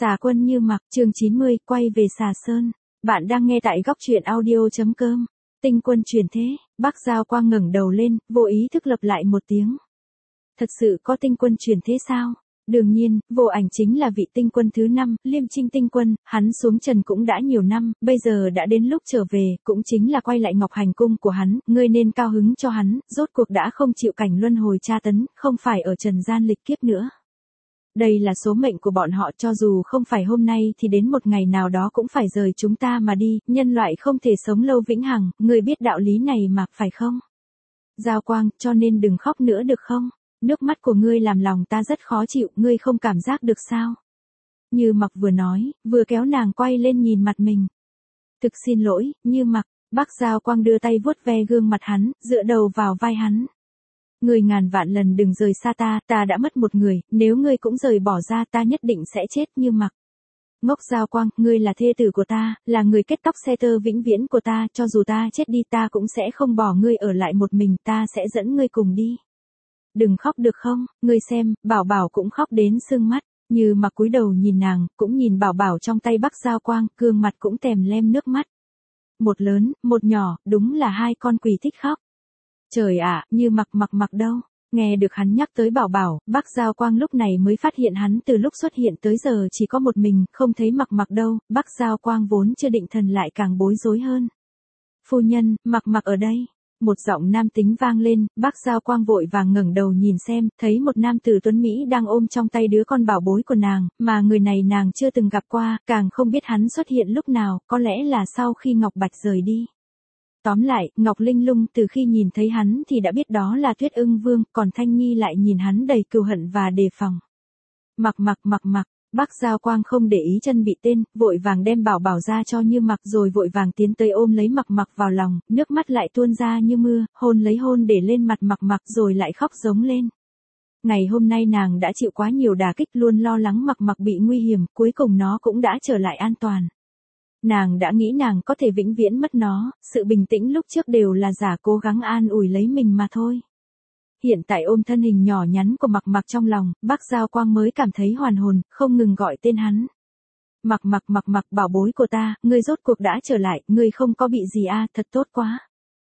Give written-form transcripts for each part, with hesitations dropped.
Xà Quân Như Mặc, chương 90, quay về Xà Sơn. Bạn đang nghe tại góc truyện audio.com. Tinh quân truyền thế, Bắc Giao Quang ngẩng đầu lên, vô ý thức lặp lại một tiếng. Thật sự có tinh quân truyền thế sao? Đương nhiên, Vô Ảnh chính là vị tinh quân thứ 5, Liêm Trinh tinh quân, hắn xuống trần cũng đã nhiều năm, bây giờ đã đến lúc trở về, cũng chính là quay lại Ngọc Hành cung của hắn, ngươi nên cao hứng cho hắn, rốt cuộc đã không chịu cảnh luân hồi tra tấn, không phải ở trần gian lịch kiếp nữa. Đây là số mệnh của bọn họ, cho dù không phải hôm nay thì đến một ngày nào đó cũng phải rời chúng ta mà đi, nhân loại không thể sống lâu vĩnh hằng, ngươi biết đạo lý này mà, phải không? Giao Quang, cho nên đừng khóc nữa được không? Nước mắt của ngươi làm lòng ta rất khó chịu, ngươi không cảm giác được sao? Như Mặc vừa nói, vừa kéo nàng quay lên nhìn mặt mình. Thực xin lỗi, Như Mặc. Bắc Giao Quang đưa tay vuốt ve gương mặt hắn, dựa đầu vào vai hắn. Ngươi ngàn vạn lần đừng rời xa ta, ta đã mất một người, nếu ngươi cũng rời bỏ ra ta nhất định sẽ chết. Như Mặc. Ngốc Giao Quang, ngươi là thê tử của ta, là người kết tóc xe tơ vĩnh viễn của ta, cho dù ta chết đi ta cũng sẽ không bỏ ngươi ở lại một mình, ta sẽ dẫn ngươi cùng đi. Đừng khóc được không, ngươi xem, Bảo Bảo cũng khóc đến sưng mắt. Như Mặc cúi đầu nhìn nàng, cũng nhìn Bảo Bảo trong tay Bắc Giao Quang, gương mặt cũng tèm lem nước mắt. Một lớn, một nhỏ, đúng là hai con quỷ thích khóc. Trời ạ, Như Mặc đâu? Nghe được hắn nhắc tới Bảo Bảo, Bắc Giao Quang lúc này mới phát hiện hắn từ lúc xuất hiện tới giờ chỉ có một mình, không thấy Mặc đâu. Bắc Giao Quang vốn chưa định thần lại càng bối rối hơn. Phu nhân, Mặc ở đây. Một giọng nam tính vang lên, Bắc Giao Quang vội vàng ngẩng đầu nhìn xem, thấy một nam tử tuấn Mỹ đang ôm trong tay đứa con bảo bối của nàng, mà người này nàng chưa từng gặp qua, càng không biết hắn xuất hiện lúc nào, có lẽ là sau khi Ngọc Bạch rời đi. Tóm lại, Ngọc Linh Lung từ khi nhìn thấy hắn thì đã biết đó là Tuyết Ưng Vương, còn Thanh Nhi lại nhìn hắn đầy cừu hận và đề phòng. Mặc. Bắc Giao Quang không để ý chân bị tên, vội vàng đem Bảo Bảo ra cho Như Mặc rồi vội vàng tiến tới ôm lấy Mặc vào lòng, nước mắt lại tuôn ra như mưa, hôn để lên mặt Mặc rồi lại khóc giống lên. Ngày hôm nay nàng đã chịu quá nhiều đả kích, luôn lo lắng Mặc bị nguy hiểm, cuối cùng nó cũng đã trở lại an toàn. Nàng đã nghĩ nàng có thể vĩnh viễn mất nó, sự bình tĩnh lúc trước đều là giả, cố gắng an ủi lấy mình mà thôi. Hiện tại ôm thân hình nhỏ nhắn của Mặc trong lòng, Bắc Giao Quang mới cảm thấy hoàn hồn, không ngừng gọi tên hắn. Mặc, bảo bối của ta, ngươi rốt cuộc đã trở lại, ngươi không có bị gì à, thật tốt quá.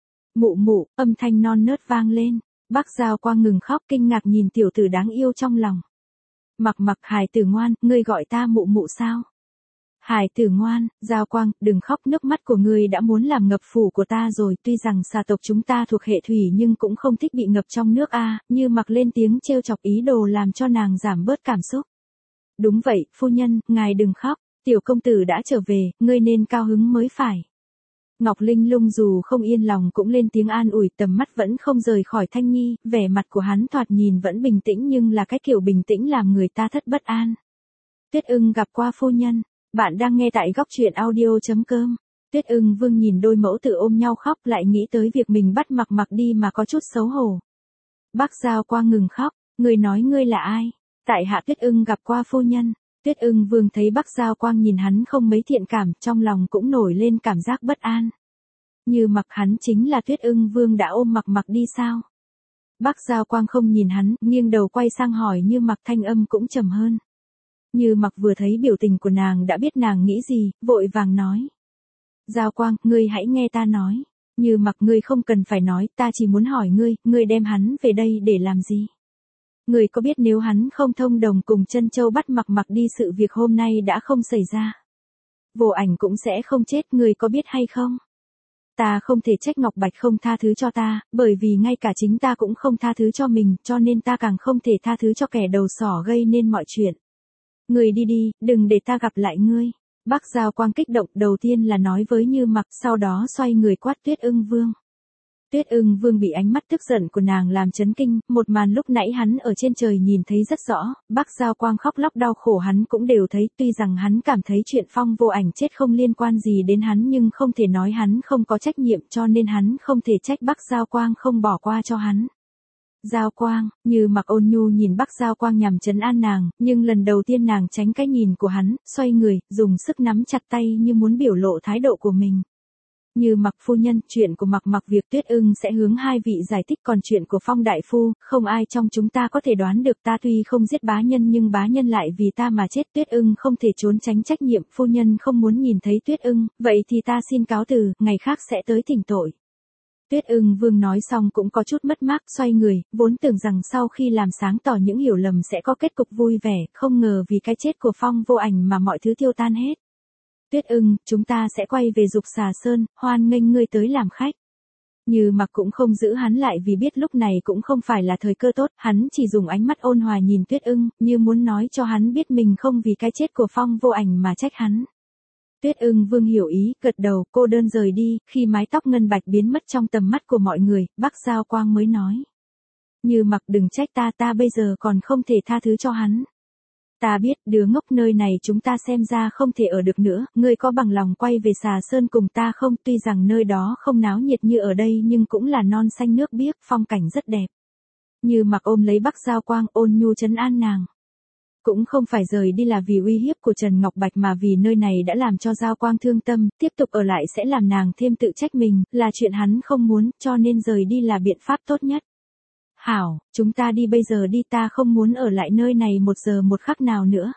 Mụ, âm thanh non nớt vang lên, Bắc Giao Quang ngừng khóc kinh ngạc nhìn tiểu tử đáng yêu trong lòng. Mặc, hài tử ngoan, ngươi gọi ta mụ sao? Hải tử ngoan, Giao Quang, đừng khóc, nước mắt của ngươi đã muốn làm ngập phủ của ta rồi, tuy rằng xà tộc chúng ta thuộc hệ thủy nhưng cũng không thích bị ngập trong nước a. Như Mặc lên tiếng trêu chọc ý đồ làm cho nàng giảm bớt cảm xúc. Đúng vậy, phu nhân, ngài đừng khóc, tiểu công tử đã trở về, ngươi nên cao hứng mới phải. Ngọc Linh Lung dù không yên lòng cũng lên tiếng an ủi, tầm mắt vẫn không rời khỏi Thanh Nhi, vẻ mặt của hắn thoạt nhìn vẫn bình tĩnh nhưng là cái kiểu bình tĩnh làm người ta thất bất an. Tuyết Ưng gặp qua phu nhân. Bạn đang nghe tại góc truyện audio.com. Tuyết Ưng Vương nhìn đôi mẫu tử ôm nhau khóc lại nghĩ tới việc mình bắt Mặc đi mà có chút xấu hổ. Bắc Giao Quang ngừng khóc, ngươi nói ngươi là ai? Tại hạ Tuyết Ưng gặp qua phu nhân. Tuyết Ưng Vương thấy Bắc Giao Quang nhìn hắn không mấy thiện cảm, trong lòng cũng nổi lên cảm giác bất an. Như Mặc hắn chính là Tuyết Ưng Vương đã ôm Mặc đi sao? Bắc Giao Quang không nhìn hắn, nghiêng đầu quay sang hỏi Như Mặc, thanh âm cũng trầm hơn. Như Mặc vừa thấy biểu tình của nàng đã biết nàng nghĩ gì, vội vàng nói. Giao Quang, ngươi hãy nghe ta nói. Như Mặc, ngươi không cần phải nói, ta chỉ muốn hỏi ngươi đem hắn về đây để làm gì? Ngươi có biết nếu hắn không thông đồng cùng Trân Châu bắt Mặc đi sự việc hôm nay đã không xảy ra. Vô Ảnh cũng sẽ không chết, ngươi có biết hay không? Ta không thể trách Ngọc Bạch không tha thứ cho ta, bởi vì ngay cả chính ta cũng không tha thứ cho mình, cho nên ta càng không thể tha thứ cho kẻ đầu sỏ gây nên mọi chuyện. Ngươi đi, đừng để ta gặp lại ngươi. Bắc Giao Quang kích động, đầu tiên là nói với Như Mặc, sau đó xoay người quát Tuyết Ưng Vương. Tuyết Ưng Vương bị ánh mắt tức giận của nàng làm chấn kinh, một màn lúc nãy hắn ở trên trời nhìn thấy rất rõ, Bắc Giao Quang khóc lóc đau khổ hắn cũng đều thấy, tuy rằng hắn cảm thấy chuyện Phong Vô Ảnh chết không liên quan gì đến hắn nhưng không thể nói hắn không có trách nhiệm, cho nên hắn không thể trách Bắc Giao Quang không bỏ qua cho hắn. Giao Quang, Như Mặc ôn nhu nhìn Bắc Giao Quang nhằm trấn an nàng, nhưng lần đầu tiên nàng tránh cái nhìn của hắn, xoay người, dùng sức nắm chặt tay như muốn biểu lộ thái độ của mình. Như Mặc phu nhân, chuyện của Mặc việc Tuyết Ưng sẽ hướng hai vị giải thích, còn chuyện của Phong đại phu, không ai trong chúng ta có thể đoán được. Ta tuy không giết bá nhân nhưng bá nhân lại vì ta mà chết, Tuyết Ưng không thể trốn tránh trách nhiệm, phu nhân không muốn nhìn thấy Tuyết Ưng, vậy thì ta xin cáo từ, ngày khác sẽ tới thỉnh tội. Tuyết Ưng Vương nói xong cũng có chút mất mát, xoay người, vốn tưởng rằng sau khi làm sáng tỏ những hiểu lầm sẽ có kết cục vui vẻ, không ngờ vì cái chết của Phong Vô Ảnh mà mọi thứ tiêu tan hết. Tuyết Ưng, chúng ta sẽ quay về Dục Xà Sơn, hoan nghênh ngươi tới làm khách. Như Mặc cũng không giữ hắn lại vì biết lúc này cũng không phải là thời cơ tốt, hắn chỉ dùng ánh mắt ôn hòa nhìn Tuyết Ưng, như muốn nói cho hắn biết mình không vì cái chết của Phong Vô Ảnh mà trách hắn. Tuyết Ưng Vương hiểu ý, gật đầu, cô đơn rời đi, khi mái tóc ngân bạch biến mất trong tầm mắt của mọi người, Bắc Giao Quang mới nói. Như Mặc đừng trách ta bây giờ còn không thể tha thứ cho hắn. Ta biết, đứa ngốc, nơi này chúng ta xem ra không thể ở được nữa, ngươi có bằng lòng quay về Xà Sơn cùng ta không? Tuy rằng nơi đó không náo nhiệt như ở đây nhưng cũng là non xanh nước biếc, phong cảnh rất đẹp. Như Mặc ôm lấy Bắc Giao Quang, ôn nhu trấn an nàng. Cũng không phải rời đi là vì uy hiếp của Trần Ngọc Bạch mà vì nơi này đã làm cho Giao Quang thương tâm, tiếp tục ở lại sẽ làm nàng thêm tự trách mình, là chuyện hắn không muốn, cho nên rời đi là biện pháp tốt nhất. Hảo, chúng ta đi bây giờ đi, ta không muốn ở lại nơi này một giờ một khắc nào nữa.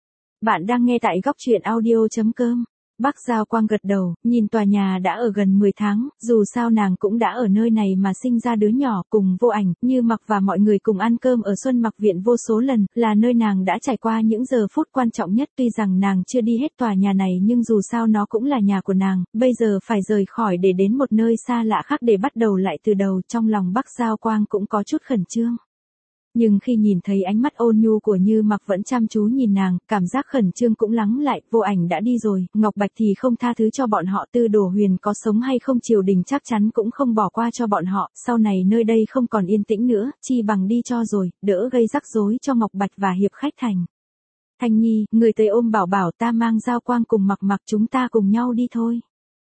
Bạn đang nghe tại góc truyện audio.com. Bắc Giao Quang gật đầu, nhìn tòa nhà đã ở gần 10 tháng, dù sao nàng cũng đã ở nơi này mà sinh ra đứa nhỏ, cùng Vô Ảnh, Như Mặc và mọi người cùng ăn cơm ở Xuân Mặc Viện vô số lần, là nơi nàng đã trải qua những giờ phút quan trọng nhất. Tuy rằng nàng chưa đi hết tòa nhà này nhưng dù sao nó cũng là nhà của nàng, bây giờ phải rời khỏi để đến một nơi xa lạ khác để bắt đầu lại từ đầu, trong lòng Bắc Giao Quang cũng có chút khẩn trương. Nhưng khi nhìn thấy ánh mắt ôn nhu của Như Mặc vẫn chăm chú nhìn nàng, cảm giác khẩn trương cũng lắng lại. Vô Ảnh đã đi rồi, Ngọc Bạch thì không tha thứ cho bọn họ, Tư Đồ Huyền có sống hay không triều đình chắc chắn cũng không bỏ qua cho bọn họ, sau này nơi đây không còn yên tĩnh nữa, chi bằng đi cho rồi, đỡ gây rắc rối cho Ngọc Bạch và hiệp khách thành. Thanh Nhi, người tới ôm Bảo Bảo, ta mang Giao Quang cùng Mặc, chúng ta cùng nhau đi thôi.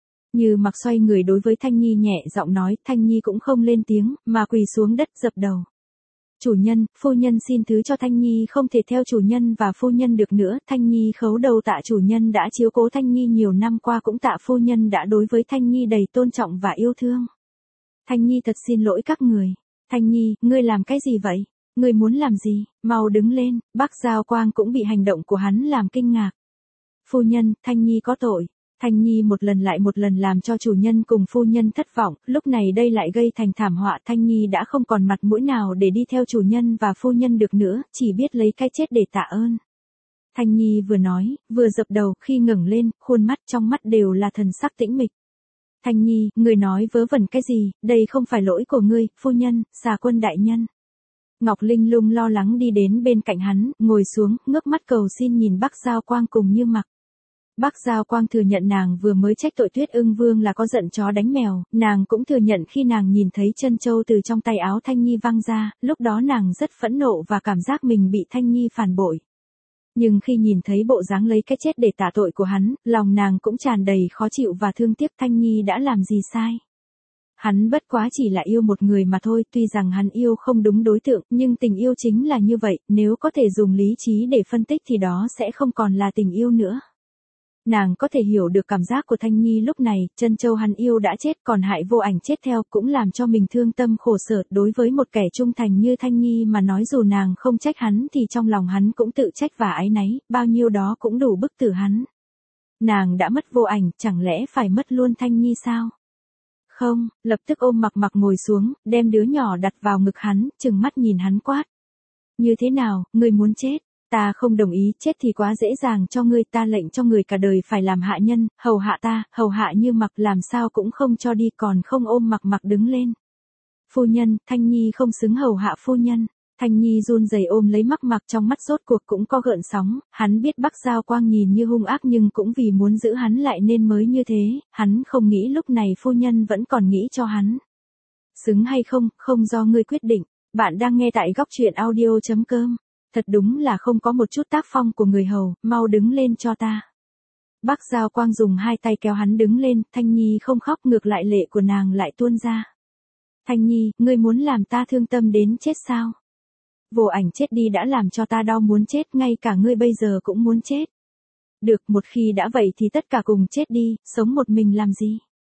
Như Mặc xoay người đối với Thanh Nhi nhẹ giọng nói, Thanh Nhi cũng không lên tiếng, mà quỳ xuống đất dập đầu. Chủ nhân, phu nhân xin thứ cho Thanh Nhi không thể theo chủ nhân và phu nhân được nữa. Thanh Nhi khấu đầu tạ chủ nhân đã chiếu cố Thanh Nhi nhiều năm qua, cũng tạ phu nhân đã đối với Thanh Nhi đầy tôn trọng và yêu thương. Thanh Nhi thật xin lỗi các người. Thanh Nhi, ngươi làm cái gì vậy? Ngươi muốn làm gì? Mau đứng lên. Bắc Giao Quang cũng bị hành động của hắn làm kinh ngạc. Phu nhân, Thanh Nhi có tội. Thanh Nhi một lần lại một lần làm cho chủ nhân cùng phu nhân thất vọng, lúc này đây lại gây thành thảm họa. Thanh Nhi đã không còn mặt mũi nào để đi theo chủ nhân và phu nhân được nữa, chỉ biết lấy cái chết để tạ ơn. Thanh Nhi vừa nói, vừa dập đầu, khi ngẩng lên, khuôn mắt trong mắt đều là thần sắc tĩnh mịch. Thanh Nhi, người nói vớ vẩn cái gì, đây không phải lỗi của ngươi, phu nhân, Xà Quân đại nhân. Ngọc Linh Lung lo lắng đi đến bên cạnh hắn, ngồi xuống, ngước mắt cầu xin nhìn Bắc Giao Quang cùng Như Mặc. Bắc Giao Quang thừa nhận nàng vừa mới trách tội Tuyết Ưng Vương là có giận chó đánh mèo, nàng cũng thừa nhận khi nàng nhìn thấy chân châu từ trong tay áo Thanh Nhi văng ra, lúc đó nàng rất phẫn nộ và cảm giác mình bị Thanh Nhi phản bội. Nhưng khi nhìn thấy bộ dáng lấy cái chết để tạ tội của hắn, lòng nàng cũng tràn đầy khó chịu và thương tiếc. Thanh Nhi đã làm gì sai? Hắn bất quá chỉ là yêu một người mà thôi, tuy rằng hắn yêu không đúng đối tượng, nhưng tình yêu chính là như vậy, nếu có thể dùng lý trí để phân tích thì đó sẽ không còn là tình yêu nữa. Nàng có thể hiểu được cảm giác của Thanh Nhi lúc này, chân châu hắn yêu đã chết, còn hại Vô Ảnh chết theo, cũng làm cho mình thương tâm khổ sở. Đối với một kẻ trung thành như Thanh Nhi mà nói, dù nàng không trách hắn thì trong lòng hắn cũng tự trách và áy náy, bao nhiêu đó cũng đủ bức tử hắn. Nàng đã mất Vô Ảnh, chẳng lẽ phải mất luôn Thanh Nhi sao? Không, lập tức ôm Mặc ngồi xuống, đem đứa nhỏ đặt vào ngực hắn, trừng mắt nhìn hắn quát. Như thế nào, ngươi muốn chết? Ta không đồng ý, chết thì quá dễ dàng cho ngươi, ta lệnh cho người cả đời phải làm hạ nhân, hầu hạ ta, hầu hạ Như Mặc, làm sao cũng không cho đi, còn không ôm Mặc đứng lên. Phu nhân, Thanh Nhi không xứng hầu hạ phu nhân. Thanh Nhi run rẩy ôm lấy Mặc, trong mắt rốt cuộc cũng có gợn sóng, hắn biết Bắc Giao Quang nhìn như hung ác nhưng cũng vì muốn giữ hắn lại nên mới như thế, hắn không nghĩ lúc này phu nhân vẫn còn nghĩ cho hắn. Xứng hay không, không do ngươi quyết định. Bạn đang nghe tại góc truyện audio.com. Thật đúng là không có một chút tác phong của người hầu, mau đứng lên cho ta. Bắc Giao Quang dùng hai tay kéo hắn đứng lên, Thanh Nhi không khóc, ngược lại lệ của nàng lại tuôn ra. Thanh Nhi, ngươi muốn làm ta thương tâm đến chết sao? Vô Ảnh chết đi đã làm cho ta đau muốn chết, ngay cả ngươi bây giờ cũng muốn chết. Được, một khi đã vậy thì tất cả cùng chết đi, sống một mình làm gì?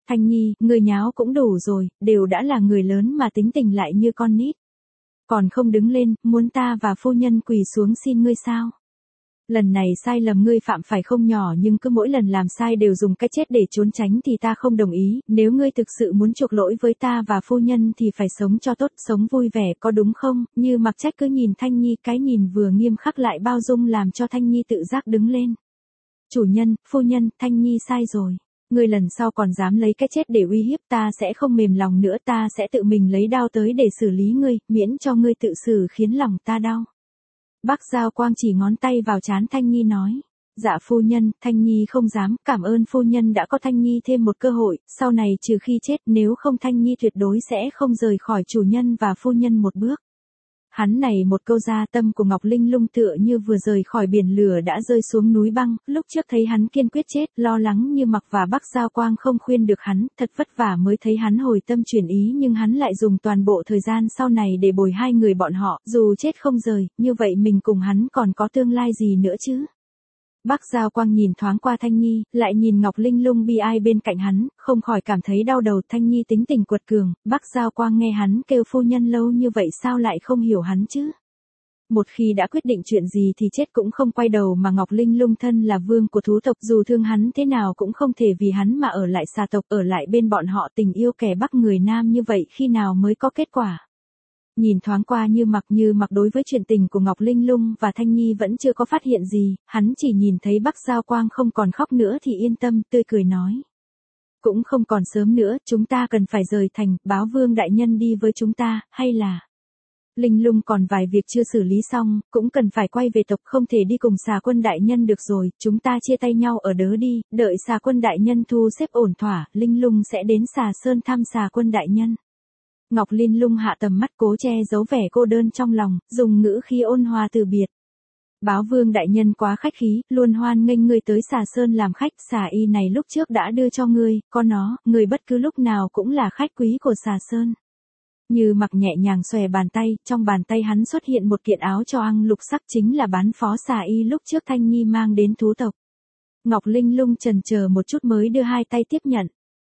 Thanh Nhi, người nháo cũng đủ rồi, đều đã là người lớn mà tính tình lại như con nít. Còn không đứng lên, muốn ta và phu nhân quỳ xuống xin ngươi sao? Lần này sai lầm ngươi phạm phải không nhỏ nhưng cứ mỗi lần làm sai đều dùng cái chết để trốn tránh thì ta không đồng ý, nếu ngươi thực sự muốn chuộc lỗi với ta và phu nhân thì phải sống cho tốt, sống vui vẻ có đúng không? Như Mặc Trách cứ nhìn Thanh Nhi, cái nhìn vừa nghiêm khắc lại bao dung làm cho Thanh Nhi tự giác đứng lên. Chủ nhân, phu nhân, Thanh Nhi sai rồi. Ngươi lần sau còn dám lấy cái chết để uy hiếp ta sẽ không mềm lòng nữa, ta sẽ tự mình lấy đao tới để xử lý ngươi, miễn cho ngươi tự xử khiến lòng ta đau. Bắc Giao Quang chỉ ngón tay vào trán Thanh Nhi nói. Dạ phu nhân, Thanh Nhi không dám, cảm ơn phu nhân đã có Thanh Nhi thêm một cơ hội, sau này trừ khi chết nếu không Thanh Nhi tuyệt đối sẽ không rời khỏi chủ nhân và phu nhân một bước. Hắn này một câu ra tâm của Ngọc Linh Lung tựa như vừa rời khỏi biển lửa đã rơi xuống núi băng, lúc trước thấy hắn kiên quyết chết, lo lắng Như Mặc và Bắc Giao Quang không khuyên được hắn, thật vất vả mới thấy hắn hồi tâm chuyển ý nhưng hắn lại dùng toàn bộ thời gian sau này để bồi hai người bọn họ, dù chết không rời, như vậy mình cùng hắn còn có tương lai gì nữa chứ? Bắc Giao Quang nhìn thoáng qua Thanh Nhi, lại nhìn Ngọc Linh Lung bi ai bên cạnh hắn, không khỏi cảm thấy đau đầu. Thanh Nhi tính tình quật cường, Bắc Giao Quang nghe hắn kêu phu nhân lâu như vậy sao lại không hiểu hắn chứ? Một khi đã quyết định chuyện gì thì chết cũng không quay đầu mà Ngọc Linh Lung thân là vương của thú tộc dù thương hắn thế nào cũng không thể vì hắn mà ở lại xà tộc, ở lại bên bọn họ. Tình yêu kẻ Bắc người Nam như vậy khi nào mới có kết quả? Nhìn thoáng qua Như Mặc đối với chuyện tình của Ngọc Linh Lung và Thanh Nhi vẫn chưa có phát hiện gì, hắn chỉ nhìn thấy Bắc Giao Quang không còn khóc nữa thì yên tâm, tươi cười nói. Cũng không còn sớm nữa, chúng ta cần phải rời thành, báo vương đại nhân đi với chúng ta, hay là... Linh Lung còn vài việc chưa xử lý xong, cũng cần phải quay về tộc, không thể đi cùng Xà Quân đại nhân được rồi, chúng ta chia tay nhau ở đớ đi, đợi Xà Quân đại nhân thu xếp ổn thỏa, Linh Lung sẽ đến Xà Sơn thăm Xà Quân đại nhân. Ngọc Linh Lung hạ tầm mắt cố che giấu vẻ cô đơn trong lòng, dùng ngữ khí ôn hòa từ biệt. Báo vương đại nhân quá khách khí, luôn hoan nghênh ngươi tới Xà Sơn làm khách, xà y này lúc trước đã đưa cho ngươi, có nó, ngươi bất cứ lúc nào cũng là khách quý của Xà Sơn. Như Mặc nhẹ nhàng xòe bàn tay, trong bàn tay hắn xuất hiện một kiện áo choàng lục sắc chính là bán phó xà y lúc trước Thanh Nhi mang đến thú tộc. Ngọc Linh Lung chần chờ một chút mới đưa hai tay tiếp nhận.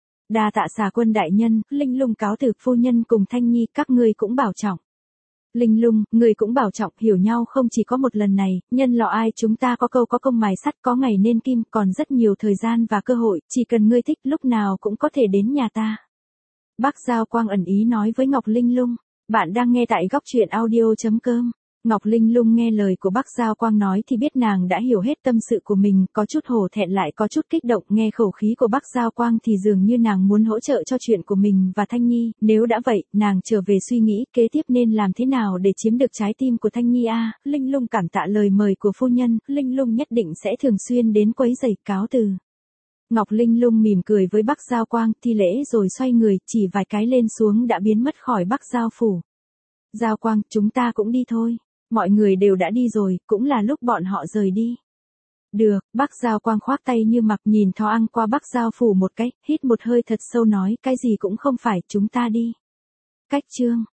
Đa tạ Xà Quân đại nhân, Linh Lung cáo từ phu nhân cùng Thanh Nhi, các ngươi cũng bảo trọng. Linh Lung, ngươi cũng bảo trọng, hiểu nhau không chỉ có một lần này, nhân lọ ai chúng ta có câu có công mài sắt, có ngày nên kim, còn rất nhiều thời gian và cơ hội, chỉ cần ngươi thích lúc nào cũng có thể đến nhà ta. Bắc Giao Quang ẩn ý nói với Ngọc Linh Lung. Bạn đang nghe tại góc truyện audio.com. Ngọc Linh Lung nghe lời của Bắc Giao Quang nói thì biết nàng đã hiểu hết tâm sự của mình, có chút hổ thẹn lại có chút kích động, nghe khẩu khí của Bắc Giao Quang thì dường như nàng muốn hỗ trợ cho chuyện của mình và Thanh Nhi, nếu đã vậy, nàng trở về suy nghĩ kế tiếp nên làm thế nào để chiếm được trái tim của Thanh Nhi a. Linh Lung cảm tạ lời mời của phu nhân, Linh Lung nhất định sẽ thường xuyên đến quấy rầy, cáo từ. Ngọc Linh Lung mỉm cười với Bắc Giao Quang, thi lễ rồi xoay người, chỉ vài cái lên xuống đã biến mất khỏi Bắc Giao phủ. Giao Quang, chúng ta cũng đi thôi. Mọi người đều đã đi rồi, cũng là lúc bọn họ rời đi. Được, Bắc Giao Quang khoác tay Như Mặc nhìn thó ăn qua Bắc Giao phủ một cái, hít một hơi thật sâu nói, cái gì cũng không phải, chúng ta đi. Cách chương.